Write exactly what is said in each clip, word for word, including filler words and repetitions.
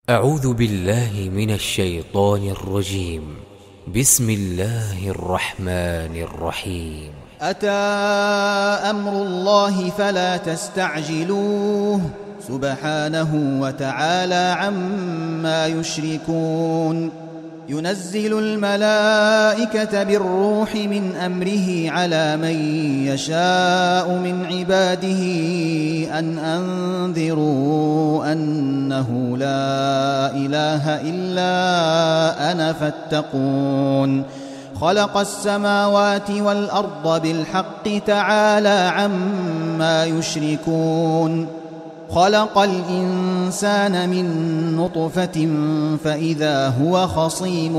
أعوذ بالله من الشيطان الرجيم. بسم الله الرحمن الرحيم. أتى أمر الله فلا تستعجلوه سبحانه وتعالى عما يشركون. ينزل الملائكة بالروح من أمره على من يشاء من عباده أن أنذروا أنه لا إله إلا أنا فاتقون. خلق السماوات والأرض بالحق تعالى عما يشركون. خلق الإنسان من نطفة فإذا هو خصيم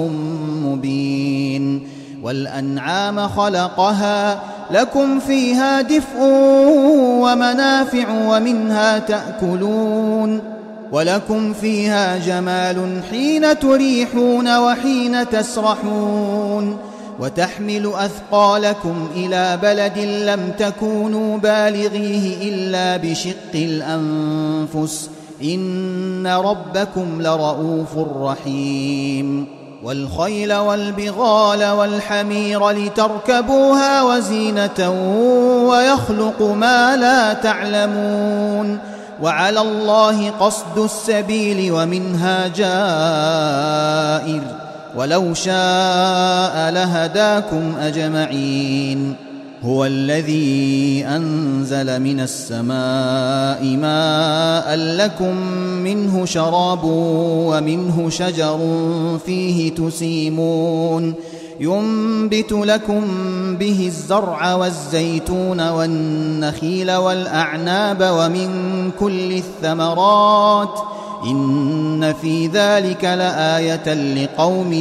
مبين. والأنعام خلقها لكم فيها دفء ومنافع ومنها تأكلون. ولكم فيها جمال حين تريحون وحين تسرحون. وتحمل أثقالكم إلى بلد لم تكونوا بالغيه إلا بشق الأنفس إن ربكم لرؤوف رحيم. والخيل والبغال والحمير لتركبوها وزينة ويخلق ما لا تعلمون. وعلى الله قصد السبيل ومنها جائر ولو شاء لهداكم أجمعين. هو الذي أنزل من السماء ماء لكم منه شراب ومنه شجر فيه تسيمون. ينبت لكم به الزرع والزيتون والنخيل والأعناب ومن كل الثمرات إن في ذلك لآية لقوم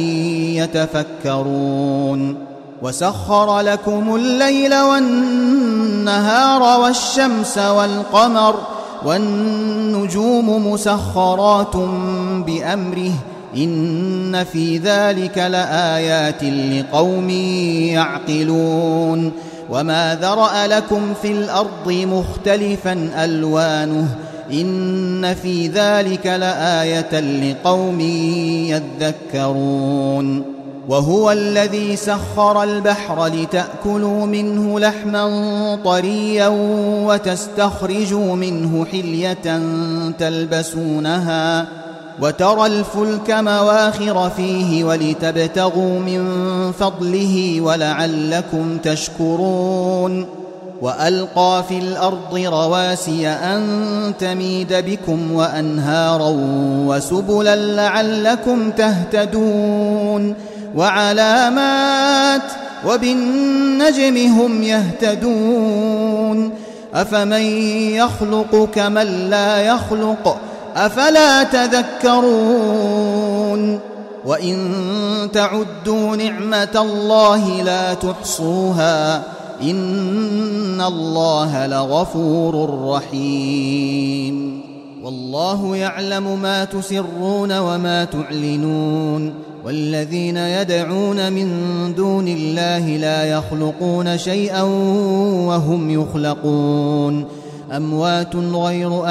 يتفكرون. وسخر لكم الليل والنهار والشمس والقمر والنجوم مسخرات بأمره إن في ذلك لآيات لقوم يعقلون. وما ذرأ لكم في الأرض مختلفا ألوانه إن في ذلك لآية لقوم يذكرون. وهو الذي سخر البحر لتأكلوا منه لحما طريا وتستخرجوا منه حلية تلبسونها وترى الفلك مواخر فيه ولتبتغوا من فضله ولعلكم تشكرون. وألقى في الأرض رواسي أن تميد بكم وأنهارا وسبلا لعلكم تهتدون. وعلامات وبالنجم هم يهتدون. أفمن يخلق كمن لا يخلق أفلا تذكرون. وإن تعدوا نعمة الله لا تحصوها إن الله لغفور رحيم. والله يعلم ما تسرون وما تعلنون. والذين يدعون من دون الله لا يخلقون شيئا وهم يخلقون. أموات غير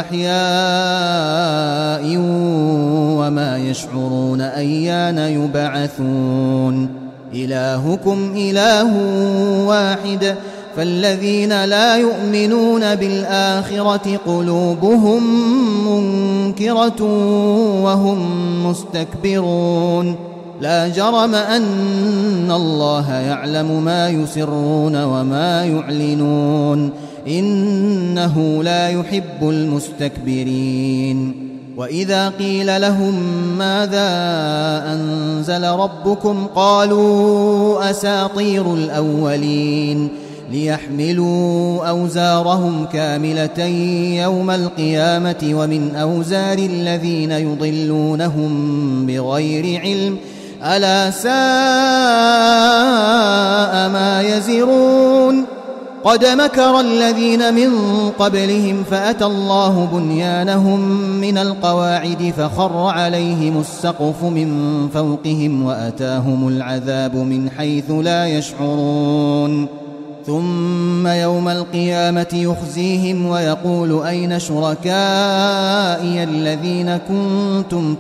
أحياء وما يشعرون أيان يبعثون. إلهكم إله واحد فالذين لا يؤمنون بالآخرة قلوبهم منكرة وهم مستكبرون. لا جرم أن الله يعلم ما يسرون وما يعلنون إنه لا يحب المستكبرين. وإذا قيل لهم ماذا أنزل ربكم قالوا أساطير الأولين ليحملوا أوزارهم كاملة يوم القيامة ومن أوزار الذين يضلونهم بغير علم ألا ساء ما يزرون. قد مكر الذين من قبلهم فأتى الله بنيانهم من القواعد فخر عليهم السقف من فوقهم وأتاهم العذاب من حيث لا يشعرون. ثم يوم القيامة يخزيهم ويقول أين شركائي الذين كنتم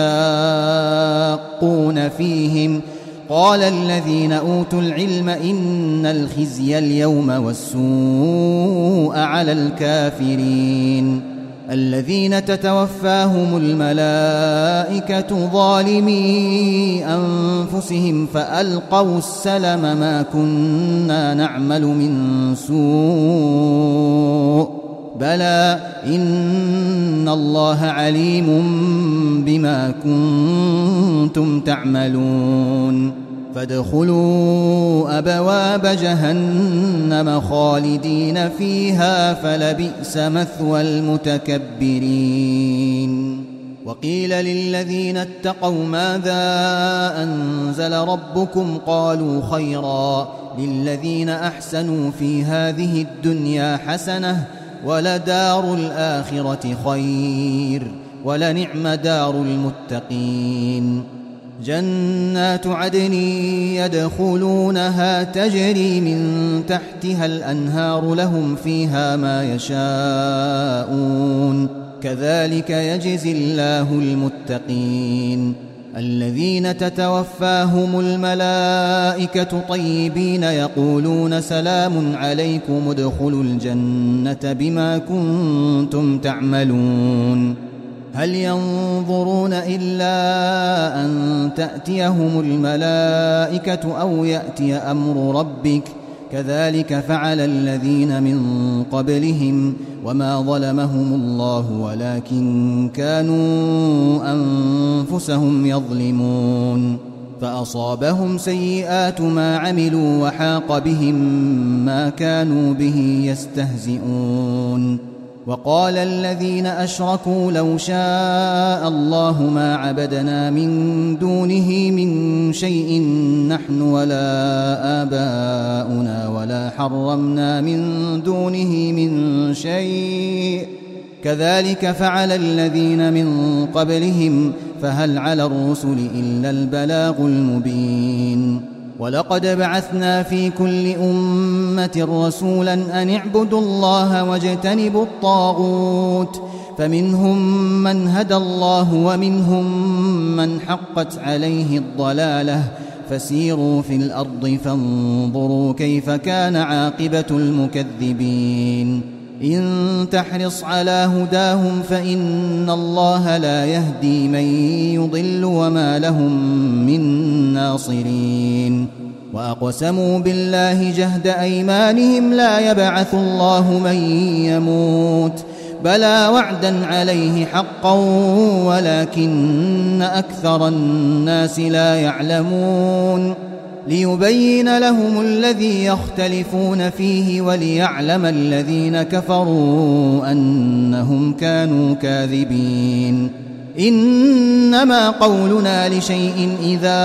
تشاقون فيهم قال الذين أوتوا العلم إن الخزي اليوم والسوء على الكافرين الذين تتوفاهم الملائكة ظالمي أنفسهم فألقوا السلم ما كنا نعمل من سوء بلى إن الله عليم بما كنتم تعملون فادخلوا أبواب جهنم خالدين فيها فلبئس مثوى المتكبرين وقيل للذين اتقوا ماذا أنزل ربكم قالوا خيرا للذين أحسنوا في هذه الدنيا حسنة ولدار الآخرة خير ولنعم دار المتقين جنات عدن يدخلونها تجري من تحتها الأنهار لهم فيها ما يشاءون كذلك يجزي الله المتقين الذين تتوفاهم الملائكة طيبين يقولون سلام عليكم ادخلوا الجنة بما كنتم تعملون هل ينظرون إلا أن تأتيهم الملائكة أو يأتي أمر ربك كذلك فعل الذين من قبلهم وما ظلمهم الله ولكن كانوا أنفسهم يظلمون فأصابهم سيئات ما عملوا وحاق بهم ما كانوا به يستهزئون وقال الذين أشركوا لو شاء الله ما عبدنا من دونه من شيء نحن ولا آباؤنا ولا حرمنا من دونه من شيء كذلك فعل الذين من قبلهم فهل على الرسل إلا البلاغ المبين ولقد بعثنا في كل أمة رسولا أن اعبدوا الله واجتنبوا الطاغوت فمنهم من هدى الله ومنهم من حقت عليه الضلالة فسيروا في الأرض فانظروا كيف كان عاقبة المكذبين إن تحرص على هداهم فإن الله لا يهدي من يضل وما لهم من ناصرين وأقسموا بالله جهد أيمانهم لا يبعث الله من يموت بلى وعدا عليه حقا ولكن أكثر الناس لا يعلمون ليبين لهم الذي يختلفون فيه وليعلم الذين كفروا أنهم كانوا كاذبين إنما قولنا لشيء إذا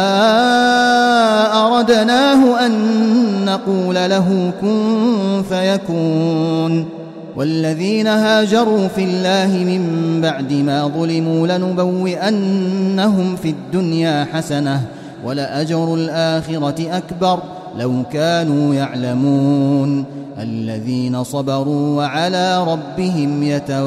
أردناه أن نقول له كن فيكون والذين هاجروا في الله من بعد ما ظلموا لنبوئنهم في الدنيا حسنة ولأجر الآخرة أكبر لو كانوا يعلمون الذين صبروا وعلى ربهم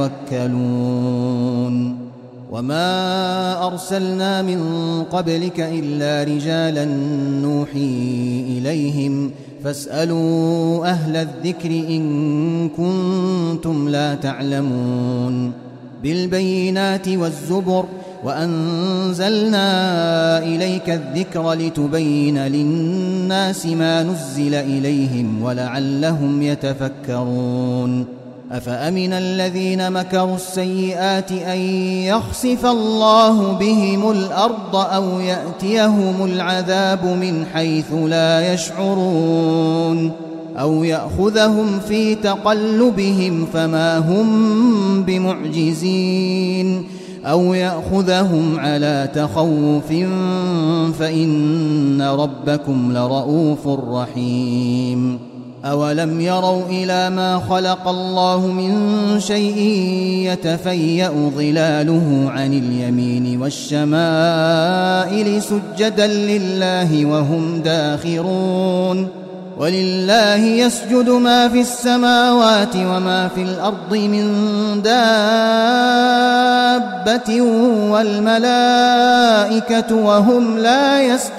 يتوكلون وما أرسلنا من قبلك إلا رجالا نوحي إليهم فاسألوا أهل الذكر إن كنتم لا تعلمون بالبينات والزبر وأنزلنا إليك الذكر لتبين للناس ما نزل إليهم ولعلهم يتفكرون أفأمن الذين مكروا السيئات أن يخسف الله بهم الأرض أو يأتيهم العذاب من حيث لا يشعرون أو يأخذهم في تقلبهم فما هم بمعجزين أو يأخذهم على تخوف فإن ربكم لرؤوف رحيم أولم يروا إلى ما خلق الله من شيء يتفيأ ظلاله عن اليمين والشمائل سجدا لله وهم داخرون ولله يسجد ما في السماوات وما في الأرض من دابة والملائكة وهم لا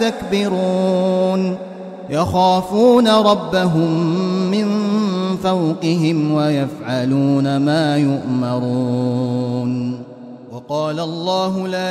يستكبرون يخافون ربهم من فوقهم ويفعلون ما يؤمرون. وقال الله لا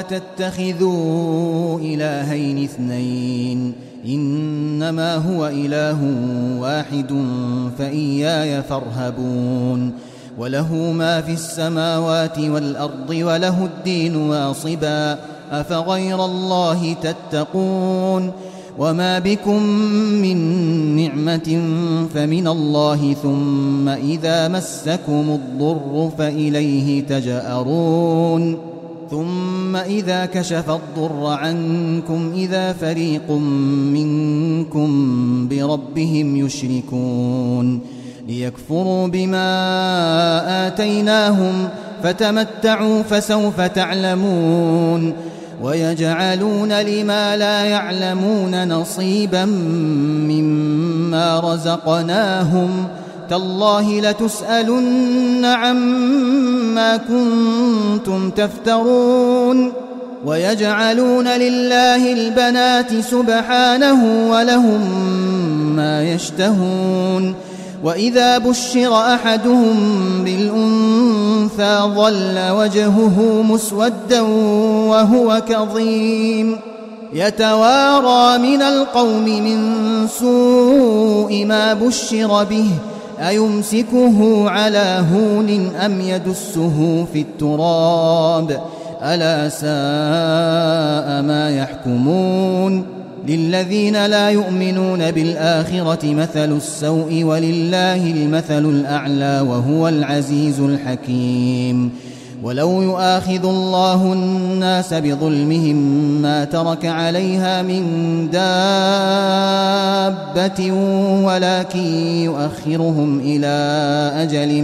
تتخذوا إلهين اثنين إنما هو إله واحد فإياي فارهبون. وله ما في السماوات والأرض وله الدين واصبا أفغير الله تتقون. وما بكم من نعمة فمن الله ثم إذا مسكم الضر فإليه تجأرون. ثم إذا كشف الضر عنكم إذا فريق منكم بربهم يشركون ليكفروا بما آتيناهم فتمتعوا فسوف تعلمون. ويجعلون لما لا يعلمون نصيبا مما رزقناهم تالله لتسألن عما كنتم تفترون. ويجعلون لله البنات سبحانه ولهم ما يشتهون. وإذا بشر أحدهم بالأنثى ظل وجهه مسودا وهو كظيم يتوارى من القوم من سوء ما بشر به أيمسكه على هون أم يدسه في التراب ألا ساء ما يحكمون. للذين لا يؤمنون بالآخرة مثل السوء ولله المثل الأعلى وهو العزيز الحكيم. ولو يؤاخذ الله الناس بظلمهم ما ترك عليها من دابة ولكن يؤخرهم إلى أجل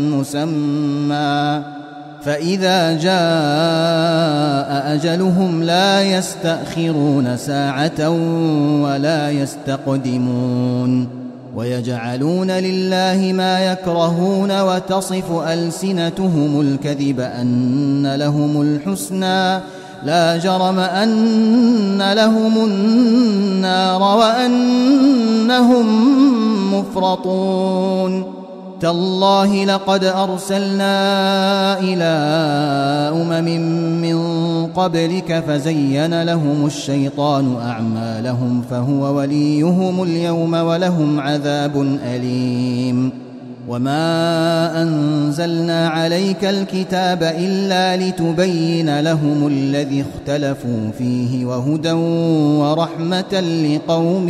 مسمى فإذا جاء أجلهم لا يستأخرون ساعة ولا يستقدمون. ويجعلون لله ما يكرهون وتصف ألسنتهم الكذب أن لهم الحسنى لا جرم أن لهم النار وأنهم مفرطون. تالله لقد أرسلنا إلى أمم من قبلك فزين لهم الشيطان أعمالهم فهو وليهم اليوم ولهم عذاب أليم. وما أنزلنا عليك الكتاب إلا لتبين لهم الذي اختلفوا فيه وهدى ورحمة لقوم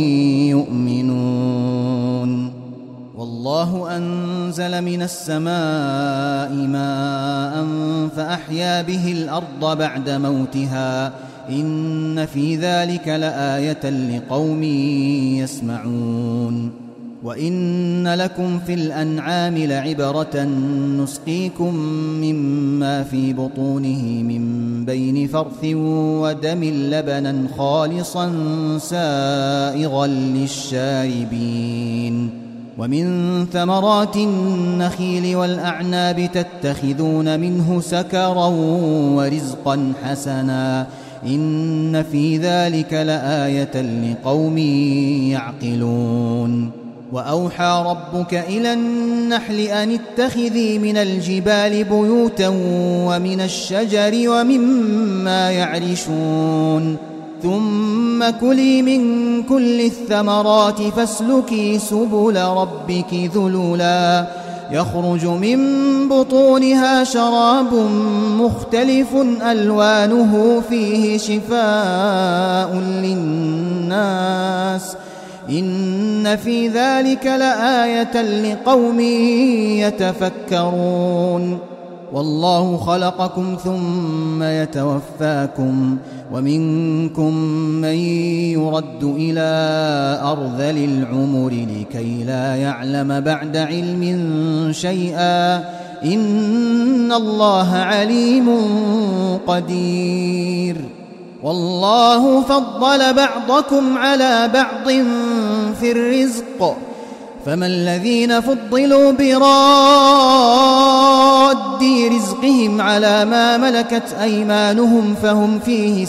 يؤمنون. والله أنزل من السماء ماء فأحيا به الأرض بعد موتها إن في ذلك لآية لقوم يسمعون. وإن لكم في الأنعام لعبرة نسقيكم مما في بطونه من بين فرث ودم لبنا خالصا سائغا للشاربين. ومن ثمرات النخيل والأعناب تتخذون منه سكرا ورزقا حسنا إن في ذلك لآية لقوم يعقلون. وأوحى ربك إلى النحل أن اتخذي من الجبال بيوتا ومن الشجر ومما يعرشون ثم كلي من كل الثمرات فاسلكي سبل ربك ذللا يخرج من بطونها شراب مختلف ألوانه فيه شفاء للناس إن في ذلك لآية لقوم يتفكرون. والله خلقكم ثم يتوفاكم ومنكم من يرد إلى أرذل العمر لكي لا يعلم بعد علم شيئا إن الله عليم قدير. والله فضل بعضكم على بعض في الرزق فما الذين فضلوا براد رزقهم على ما ملكت أيمانهم فهم فيه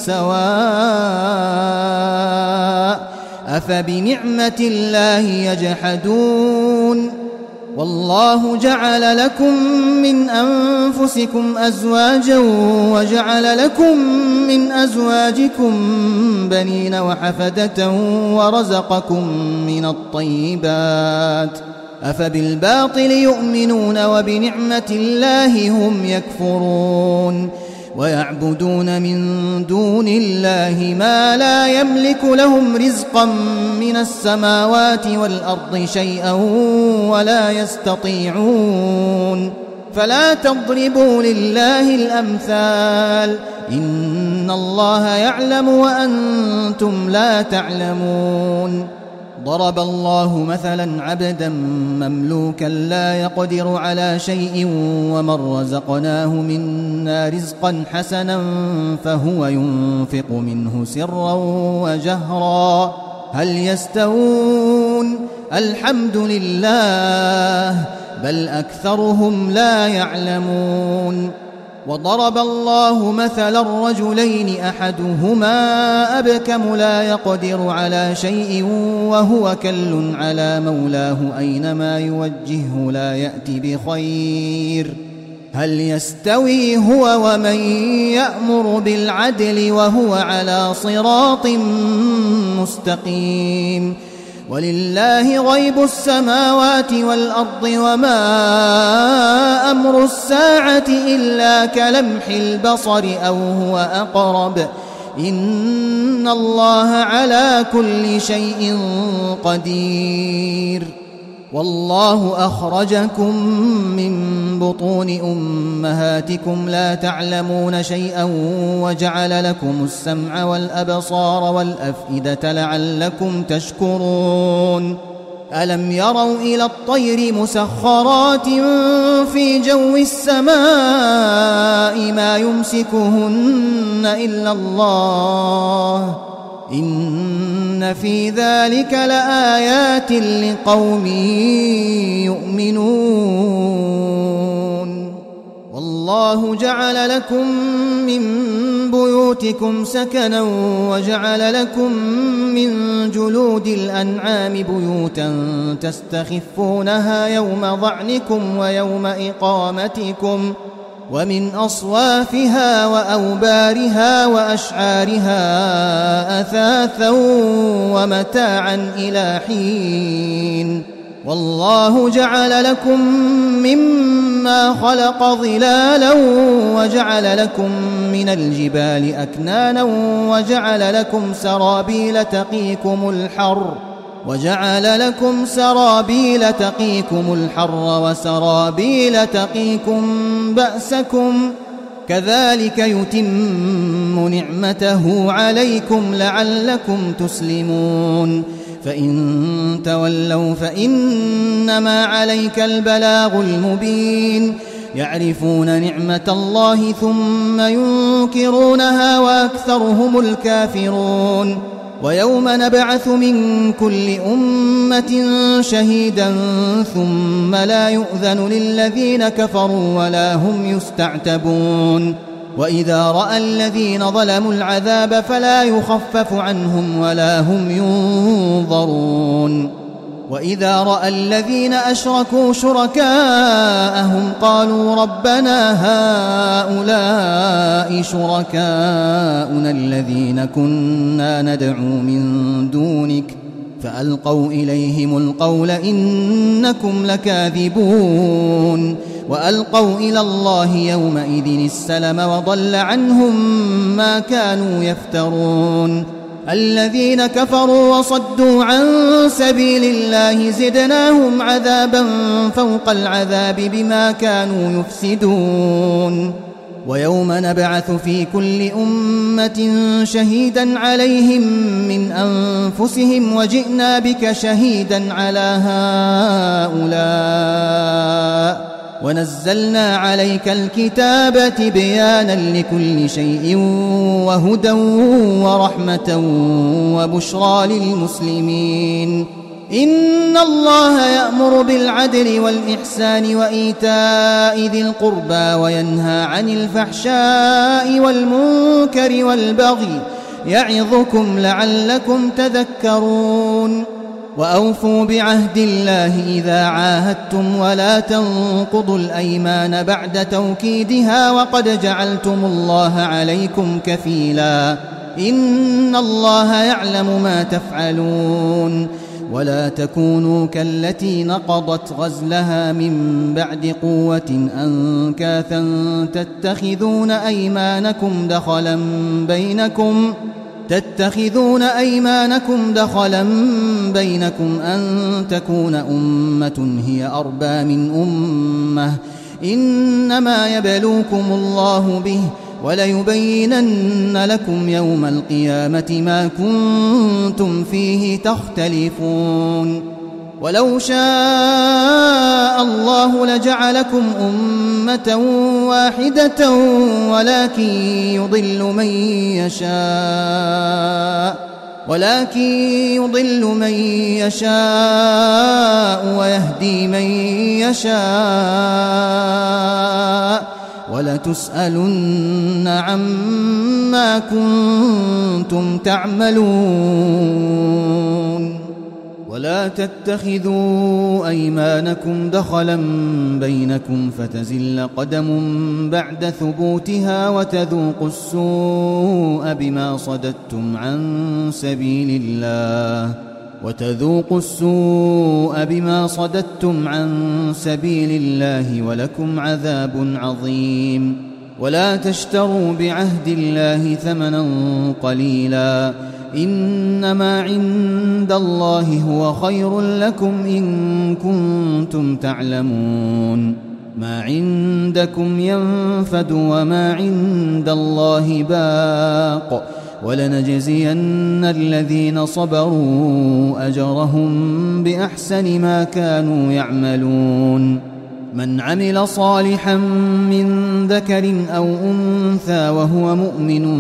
سواء أفبنعمة الله يجحدون والله جعل لكم من أنفسكم أزواجا وجعل لكم من أزواجكم بنين وحفدة ورزقكم من الطيبات أفبالباطل يؤمنون وبنعمة الله هم يكفرون ويعبدون من دون الله ما لا يملك لهم رزقا من السماوات والأرض شيئا ولا يستطيعون فلا تضربوا لله الأمثال إن الله يعلم وأنتم لا تعلمون ضرب الله مثلا عبدا مملوكا لا يقدر على شيء ومن رزقناه منا رزقا حسنا فهو ينفق منه سرا وجهرا هل يستوون الحمد لله بل أكثرهم لا يعلمون وضرب الله مثلا رجلين أحدهما أبكم لا يقدر على شيء وهو كل على مولاه أينما يوجهه لا يأتي بخير هل يستوي هو ومن يأمر بالعدل وهو على صراط مستقيم ولله غيب السماوات والأرض وما أمر الساعة إلا كلمح البصر أو هو أقرب إن الله على كل شيء قدير والله أخرجكم من بطون أمهاتكم لا تعلمون شيئا وجعل لكم السمع والأبصار والأفئدة لعلكم تشكرون ألم يروا إلى الطير مسخرات في جو السماء ما يمسكهن إلا الله إن في ذلك لآيات لقوم يؤمنون والله جعل لكم من بيوتكم سكنا وجعل لكم من جلود الأنعام بيوتا تستخفونها يوم ظعنكم ويوم إقامتكم ومن أصوافها وأوبارها وأشعارها أثاثا ومتاعا إلى حين والله جعل لكم مما خلق ظلالا وجعل لكم من الجبال أكنانا وجعل لكم سرابيل تقيكم الحر وجعل لكم سرابيل تقيكم الحر وسرابيل تقيكم بأسكم كذلك يتم نعمته عليكم لعلكم تسلمون فإن تولوا فإنما عليك البلاغ المبين يعرفون نعمة الله ثم ينكرونها وأكثرهم الكافرون ويوم نبعث من كل أمة شهيدا ثم لا يؤذن للذين كفروا ولا هم يستعتبون وإذا رأى الذين ظلموا العذاب فلا يخفف عنهم ولا هم ينظرون وإذا رأى الذين أشركوا شركاءهم قالوا ربنا هؤلاء شركاؤنا الذين كنا ندعو من دونك فألقوا إليهم القول إنكم لكاذبون وألقوا إلى الله يومئذ السلم وضل عنهم ما كانوا يفترون الذين كفروا وصدوا عن سبيل الله زدناهم عذابا فوق العذاب بما كانوا يفسدون ويوم نبعث في كل أمة شهيدا عليهم من أنفسهم وجئنا بك شهيدا على هؤلاء ونزلنا عليك الكتاب تبيانا لكل شيء وهدى ورحمة وبشرى للمسلمين. إن الله يأمر بالعدل والإحسان وإيتاء ذي القربى وينهى عن الفحشاء والمنكر والبغي يعظكم لعلكم تذكرون. وأوفوا بعهد الله إذا عاهدتم ولا تنقضوا الأيمان بعد توكيدها وقد جعلتم الله عليكم كفيلا إن الله يعلم ما تفعلون. ولا تكونوا كالتي نقضت غزلها من بعد قوة أنكاثا تتخذون أيمانكم دخلا بينكم تتخذون أيمانكم دخلا بينكم أن تكون أمة هي أربى من أمة إنما يبلوكم الله به وليبينن لكم يوم القيامة ما كنتم فيه تختلفون. ولو شاء الله لجعلكم أمة واحدة ولكن يضل من يشاء ولكن يضل من يشاء ويهدي من يشاء ولتسألن عما كنتم تعملون. ولا تتخذوا أيمانكم دخلا بينكم فتزل قدم بعد ثبوتها وتذوقوا السوء بما صددتم عن سبيل الله وتذوقوا السوء بما صددتم عن سبيل الله ولكم عذاب عظيم. ولا تشتروا بعهد الله ثمنا قليلا إنما عند الله هو خير لكم إن كنتم تعلمون. ما عندكم ينفد وما عند الله باق ولنجزين الذين صبروا أجرهم بأحسن ما كانوا يعملون. من عمل صالحا من ذكر أو أنثى وهو مؤمن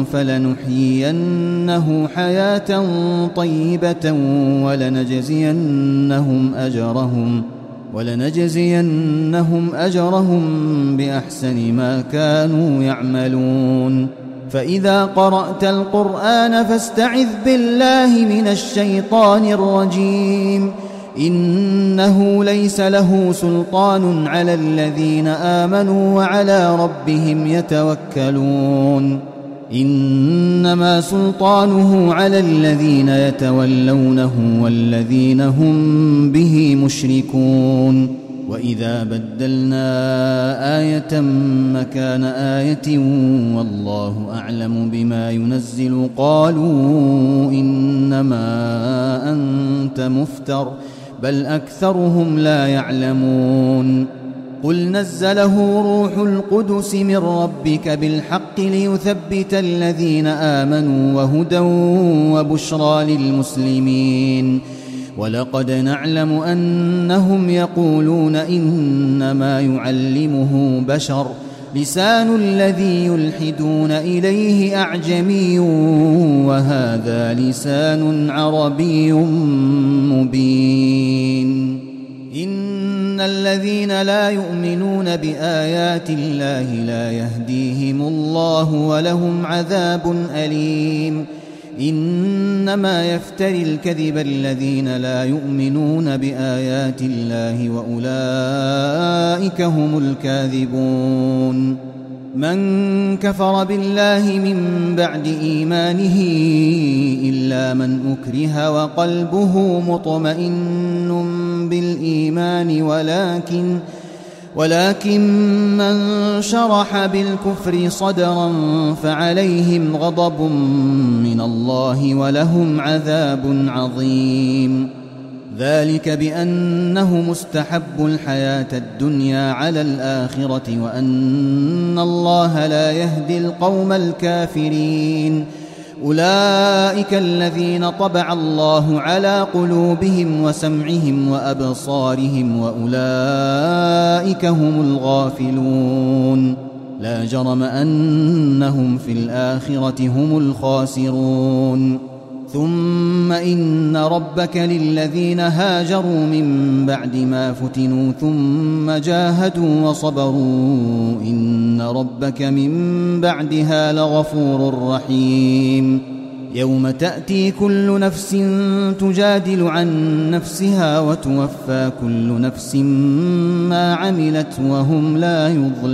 فلنحيينه حياة طيبة ولنجزينهم أجرهم ولنجزينهم أجرهم بأحسن ما كانوا يعملون. فإذا قرأت القرآن فاستعذ بالله من الشيطان الرجيم إنه ليس له سلطان على الذين آمنوا وعلى ربهم يتوكلون. إنما سلطانه على الذين يتولونه والذين هم به مشركون. وإذا بدلنا آية مكان آية والله أعلم بما ينزل قالوا إنما أنت مفتر بل أكثرهم لا يعلمون. قل نزله روح القدس من ربك بالحق ليثبت الذين آمنوا وهدى وبشرى للمسلمين. ولقد نعلم أنهم يقولون إنما يعلمه بشر لسان الذي يلحدون إليه أعجمي وهذا لسان عربي مبين. إن الذين لا يؤمنون بآيات الله لا يهديهم الله ولهم عذاب أليم. إنما يفتري الكذب الذين لا يؤمنون بآيات الله وأولئك هم الكاذبون. من كفر بالله من بعد إيمانه إلا من أكره وقلبه مطمئن بالإيمان ولكن ولكن من شرح بالكفر صدرا فعليهم غضب من الله ولهم عذاب عظيم. ذلك بأنه مستحب الحياة الدنيا على الآخرة وأن الله لا يهدي القوم الكافرين. أولئك الذين طبع الله على قلوبهم وسمعهم وأبصارهم وأولئك هم الغافلون لا جرم أنهم في الآخرة هم الخاسرون ثم إن ربك للذين هاجروا من بعد ما فتنوا ثم جاهدوا وصبروا إن ربك من بعدها لغفور رحيم يوم تأتي كل نفس تجادل عن نفسها وتوفى كل نفس ما عملت وهم لا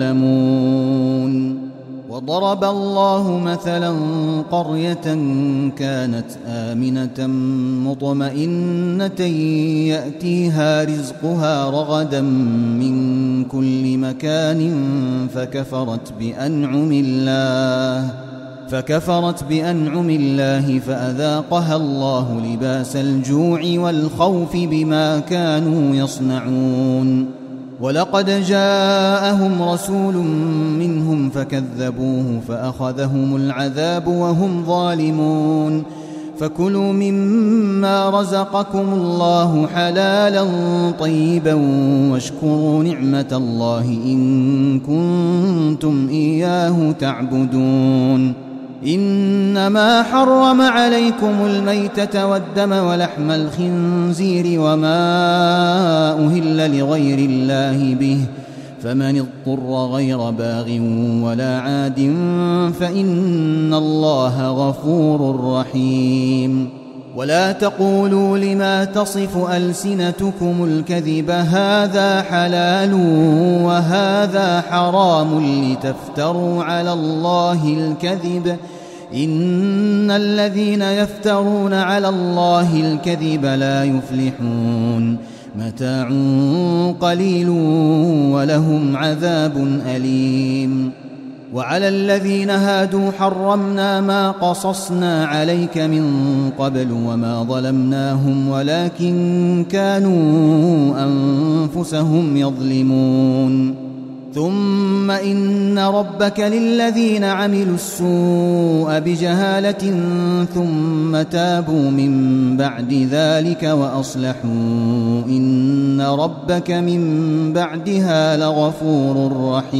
يظلمون وضرب الله مثلا قرية كانت آمنة مطمئنة يأتيها رزقها رغدا من كل مكان فكفرت بأنعم الله فكفرت بأنعم الله فأذاقها الله لباس الجوع والخوف بما كانوا يصنعون ولقد جاءهم رسول منهم فكذبوه فأخذهم العذاب وهم ظالمون فكلوا مما رزقكم الله حلالا طيبا واشكروا نعمة الله إن كنتم إياه تعبدون إنما حرم عليكم الميتة والدم ولحم الخنزير وما أهل لغير الله به فمن اضطر غير باغ ولا عاد فإن الله غفور رحيم ولا تقولوا لما تصف ألسنتكم الكذب هذا حلال وهذا حرام لتفتروا على الله الكذب إن الذين يفترون على الله الكذب لا يفلحون متاع قليل ولهم عذاب أليم وعلى الذين هادوا حرمنا ما قصصنا عليك من قبل وما ظلمناهم ولكن كانوا أنفسهم يظلمون ثم إن ربك للذين عملوا السوء بجهالة ثم تابوا من بعد ذلك وأصلحوا إن ربك من بعدها لغفور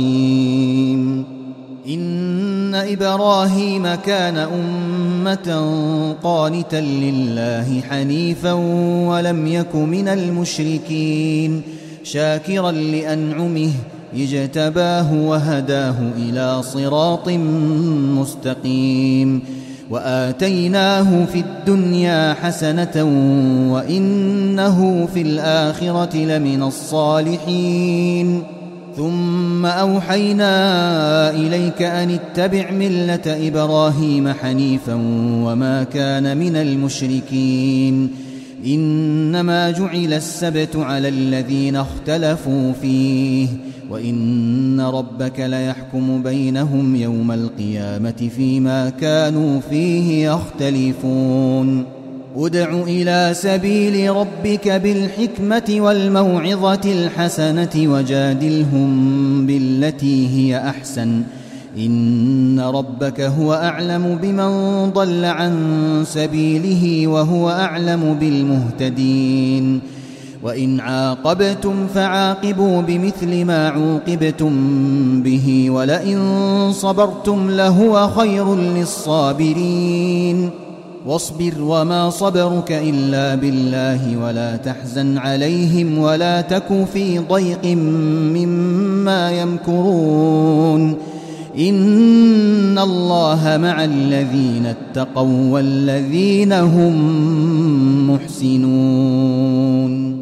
رحيم إن إبراهيم كان أمة قانتا لله حنيفا ولم يك من المشركين شاكرا لأنعمه اجتباه وهداه إلى صراط مستقيم وآتيناه في الدنيا حسنة وإنه في الآخرة لمن الصالحين ثم أوحينا إليك أن اتبع ملة إبراهيم حنيفا وما كان من المشركين إنما جعل السبت على الذين اختلفوا فيه وإن ربك ليحكم بينهم يوم القيامة فيما كانوا فيه يختلفون ادع إلى سبيل ربك بالحكمة والموعظة الحسنة وجادلهم بالتي هي أحسن إن ربك هو أعلم بمن ضل عن سبيله وهو أعلم بالمهتدين وإن عاقبتم فعاقبوا بمثل ما عوقبتم به ولئن صبرتم لهو خير للصابرين واصبر وما صبرك إلا بالله ولا تحزن عليهم ولا تك في ضيق مما يمكرون إن الله مع الذين اتقوا والذين هم محسنون